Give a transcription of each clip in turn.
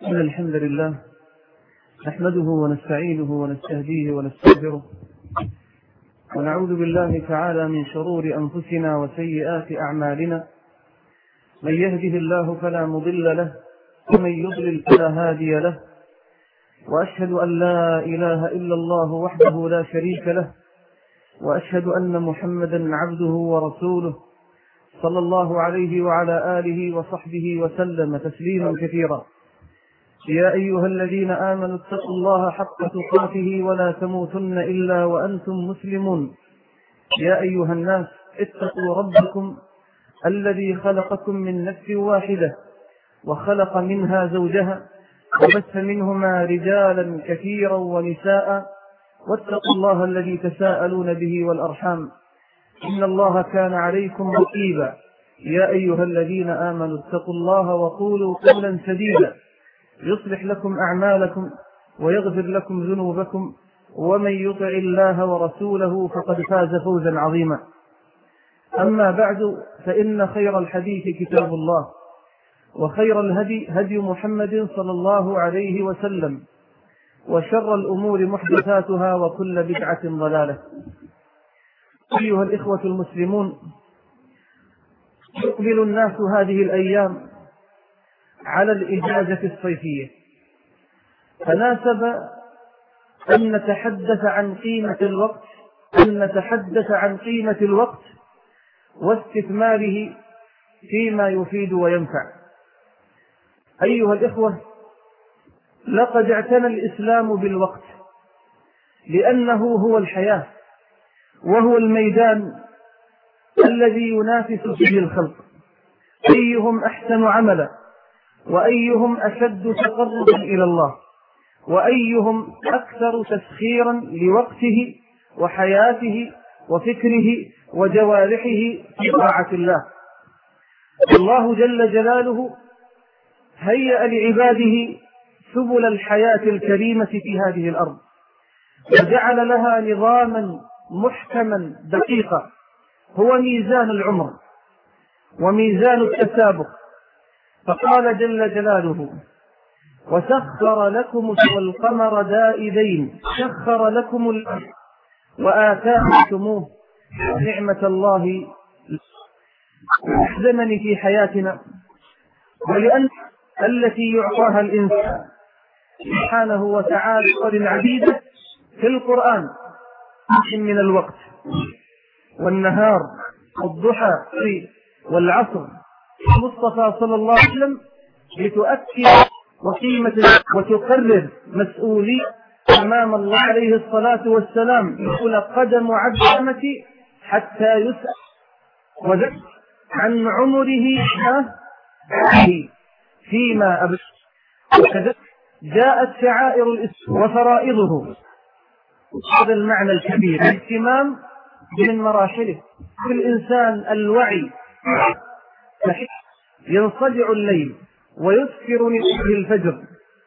إن الحمد لله نحمده ونستعينه ونستهديه ونستغفره ونعوذ بالله تعالى من شرور أنفسنا وسيئات أعمالنا. من يهده الله فلا مضل له ومن يضلل فلا هادي له، وأشهد أن لا إله إلا الله وحده لا شريك له، وأشهد أن محمدا عبده ورسوله صلى الله عليه وعلى آله وصحبه وسلم تسليما كثيرا. يا أيها الذين آمنوا اتقوا الله حق تقاته ولا تموتن إلا وأنتم مسلمون. يا أيها الناس اتقوا ربكم الذي خلقكم من نفس واحدة وخلق منها زوجها وبث منهما رجالا كثيرا ونساء، واتقوا الله الذي تساءلون به والأرحام إن الله كان عليكم رقيبا. يا أيها الذين آمنوا اتقوا الله وقولوا قولا سديدا يصلح لكم أعمالكم ويغفر لكم ذنوبكم، ومن يطع الله ورسوله فقد فاز فوزا عظيما. أما بعد، فإن خير الحديث كتاب الله، وخير الهدي هدي محمد صلى الله عليه وسلم، وشر الأمور محدثاتها وكل بدعة ضلالة. أيها الإخوة المسلمون، يقبل الناس هذه الأيام على الإجازة الصيفية، فناسب أن نتحدث عن قيمة الوقت واستثماره فيما يفيد وينفع. أيها الإخوة، لقد اعتنى الإسلام بالوقت لأنه هو الحياة، وهو الميدان الذي ينافس فيه الخلق، أيهم أحسن عملا، وأيهم أشد تقربا إلى الله، وأيهم أكثر تسخيرا لوقته وحياته وفكره وجوارحه في طاعة الله. الله جل جلاله هيأ لعباده سبل الحياة الكريمة في هذه الأرض، وجعل لها نظاما محكما دقيقا هو ميزان العمر وميزان التسابق. فقال جل جلاله: وسخر لكم والقمر دائبين سخر لكم الأرض وآتاكموه نعمة الله. أحزنني في حياتنا ولأن التي يعطاها الإنسان سبحانه وتعالى عديدة في القرآن من الوقت والنهار والضحى والعصر. المصطفى صلى الله عليه وسلم لتؤكد وقيمة وتقرر مسؤولية أمام الله عليه الصلاة والسلام، يقول: قدم عبد أمتي حتى يسأل وذكر عن عمره فيما أبد. وكذلك جاءت شعائر الإسلام وفرائضه. هذا المعنى الكبير الاهتمام من مراحله. في الإنسان الوعي ينصدع الليل ويسكر نسبه الفجر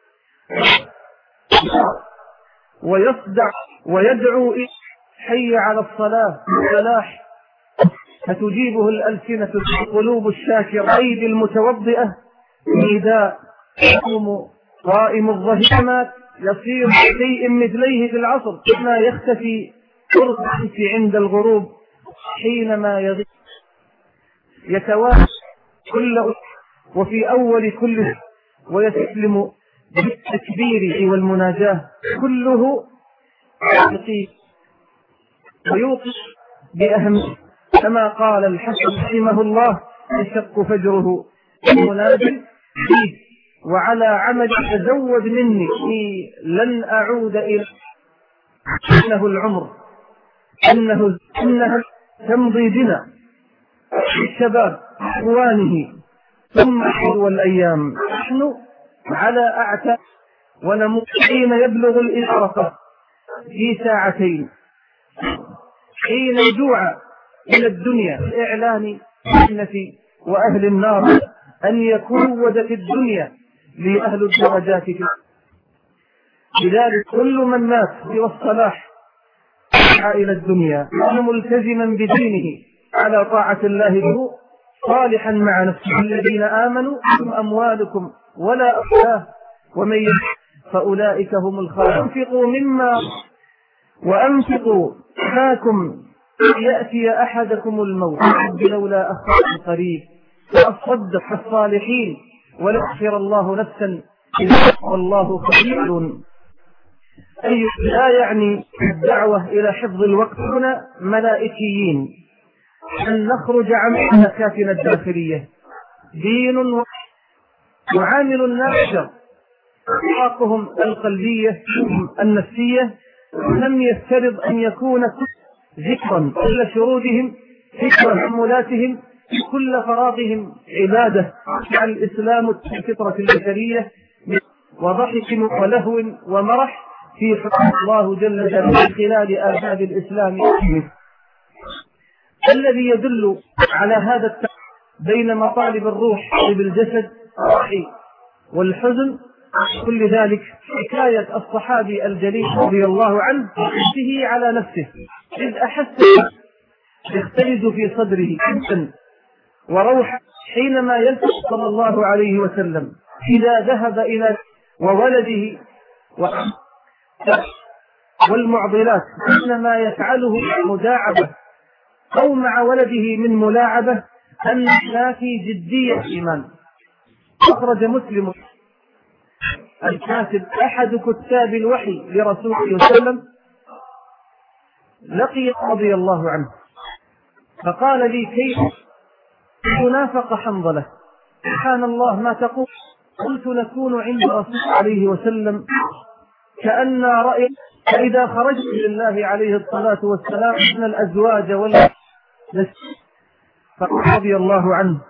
ويصدع ويدعو حي على الصلاة والفلاح، فتجيبه الألسنة القلوب الشاكرة أيدي المتوضئة نداء يقوم قائم الظهيرات يصير شيء مثليه في العصر كما يختفي قرص عند الغروب حينما يغيب يتوالى كل وفي أول كل ويسلم بالتكبير والمناجاة كله يقيم ويوقف بأهم، كما قال الحسن رحمه الله: يشق فجره المنادي فيه وعلى عمل تزود مني لن أعود إلى إنه العمر إنها تمضي بنا الشباب إخوانه ثم حلو الأيام نحن على أعتاب ونموت حين يبلغ الإشرقة في ساعتين، حين يدعى إلى الدنيا إعلان الجنة وأهل النار أن يكون في الدنيا لأهل الدرجات فيه. لذلك كل من مات في الصلاح إلى الدنيا ملتزما بدينه على طاعة الله صالحا مع نفسه: الذين آمنوا أموالكم ولا أولادكم ومن فأولئك هم الخاسرون. وأنفقوا معكم يأتي أحدكم الموت لولا أخر قريب فأصدق الصالحين وليغفر الله نفسا والله خبير. أي لا يعني الدعوة إلى حفظ الوقت هنا ملائكيين، أن نخرج عن ملكاتنا الداخلية. دين وعامل الناس أخلاقهم القلبية النفسية لم يفترض أن يكون ذكرا كل شرودهم، ذكر حمولاتهم، كل فراغهم عبادة. الإسلام الفطرة البشرية وضحك ولهو ومرح في حكم الله جل جلاله خلال آداب الإسلام الذي يدل على هذا التفريق بين مطالب الروح بالجسد والحزن. كل ذلك حكاية الصحابي الجليل رضي الله عنه به على نفسه إذ أحس يختلج في صدره حزن وروح حينما يلتقي صلى الله عليه وسلم إذا ذهب إلى وولده والمعضلات إنما يفعله مداعبة أو مع ولده من ملاعبة أن لا في جدية الإيمان. أخرج مسلم الكاتب أحد كتاب الوحي لرسول الله صلى الله عليه وسلم لقي رضي الله عنه فقال لي كيف تنافق حنظلة؟ سبحان الله ما تقول. قلت نكون عند رسول الله عليه وسلم كأن رأي فإذا خرجت لله عليه الصلاة والسلام من الأزواج رضي الله عنه.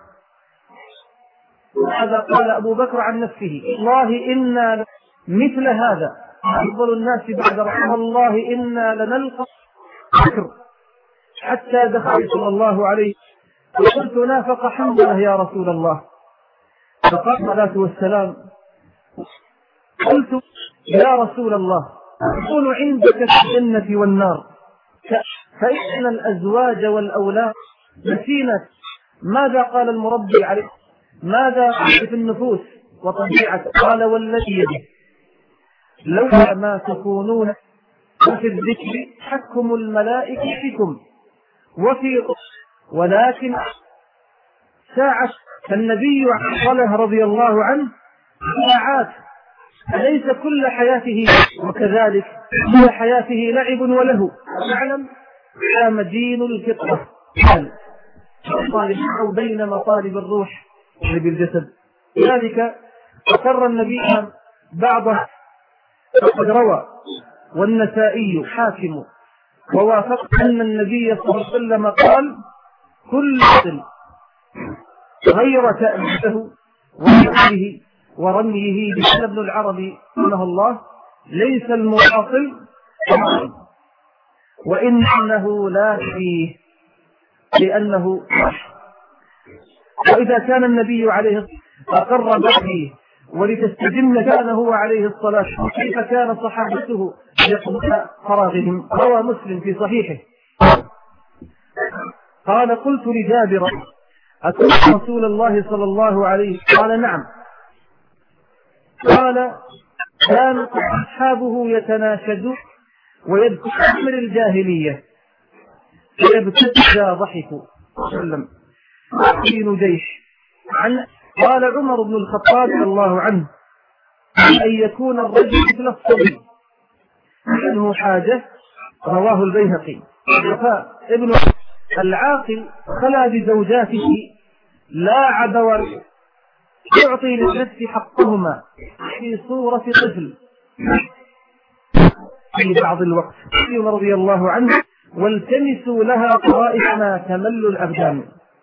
هذا قال أبو بكر عن نفسه والله إنا مثل هذا أفضل الناس بعد رحمه الله إنا لنلقى بكر حتى دخل صلى الله عليه وقلت نافق حنظلة يا رسول الله. فقال الصلاة والسلام قلت يا رسول الله أكون عندك في الجنة والنار فإن الأزواج والأولاد نسينا. ماذا قال المربي عليه؟ ماذا في النفوس وطبيعة؟ قال والذي يده لولا ما تكونون وفي الذكر حكم الملائكة فيكم وفي ولكن ساعة النبي صلى رضي الله عنه ساعات أليس كل حياته وكذلك كل حياته لعب وله يعلم يا مدين الفطرة أو بين مطالب الروح بالجسد. لذلك أقر النبي بعضه فقد روى والنسائي حاكم ووافق أن النبي صلى الله عليه وسلم قال كل قتل غير تأميته وحده ورميه بسنة ابن العربي رحمه الله ليس المواصل وإنه لا فيه لأنه وإذا كان النبي عليه أقر به ولتستجن كان هو عليه الصلاة كيف كان صحابته يقضون فراغهم. روى مسلم في صحيحه قال قلت لجابر أترك رسول الله صلى الله عليه وسلم؟ قال نعم. قال كان أصحابه يتناشدون ويذكر أمر الجاهلية فيبتدى ضحكوا وسلم في نجيش قال عمر بن الخطاب رضي الله عنه أن يكون الرجل مثل الصبي منه حاجة. رواه البيهقي. ابن العاقل خلا بزوجاته لاعب يعطي للنفس حقهما في صورة طفل في بعض الوقت. رضي الله عنه والتمسوا لها طرائق ما تمل الأبدان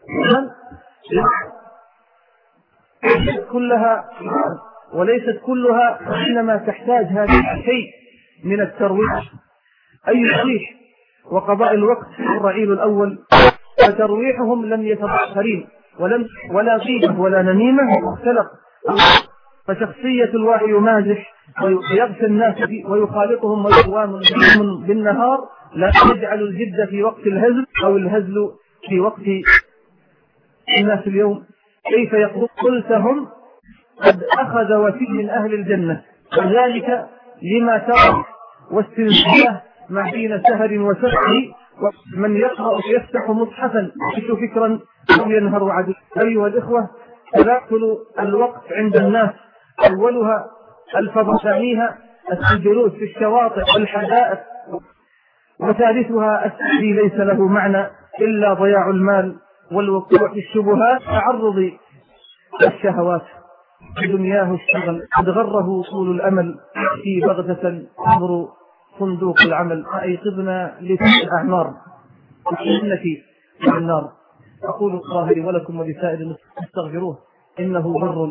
كلها وليست كلها إنما تحتاج هذا الشيء من الترويح أي صحيح وقضاء الوقت الرعيل الأول فترويحهم لم يتبخرين ولا غيبة ولا نميمة واختلق فشخصية الواحد يمازح ويغشى الناس ويخالطهم ويقوام بالنهار لا يجعل الجد في وقت الهزل أو الهزل في وقت الناس اليوم كيف يقول قلتهم قد أخذ وفي من أهل الجنة، وذلك لما ترى واستنساه ما بين سهر وسفر، ومن يقرأ يفتح مصحفا يعيش فكرا أو ينهر عدو. أيها الإخوة، تداخل الوقت عند الناس أولها الفضل، ثانيها الجلوس في الشواطئ والحدائق، وثالثها السعي ليس له معنى إلا ضياع المال والوقوع في الشبهات، تعرض الشهوات بدنياه الشغل، قد غره طول الأمل في بغتة تمر صندوق العمل. أيقظنا لتلك الأعمار وإنك من النار. أقول الله لي ولكم ولسائر المسلمين استغفروه إنه بر.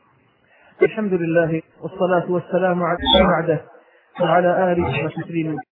الحمد لله والصلاة والسلام على بعده وعلى آله وتسليمه.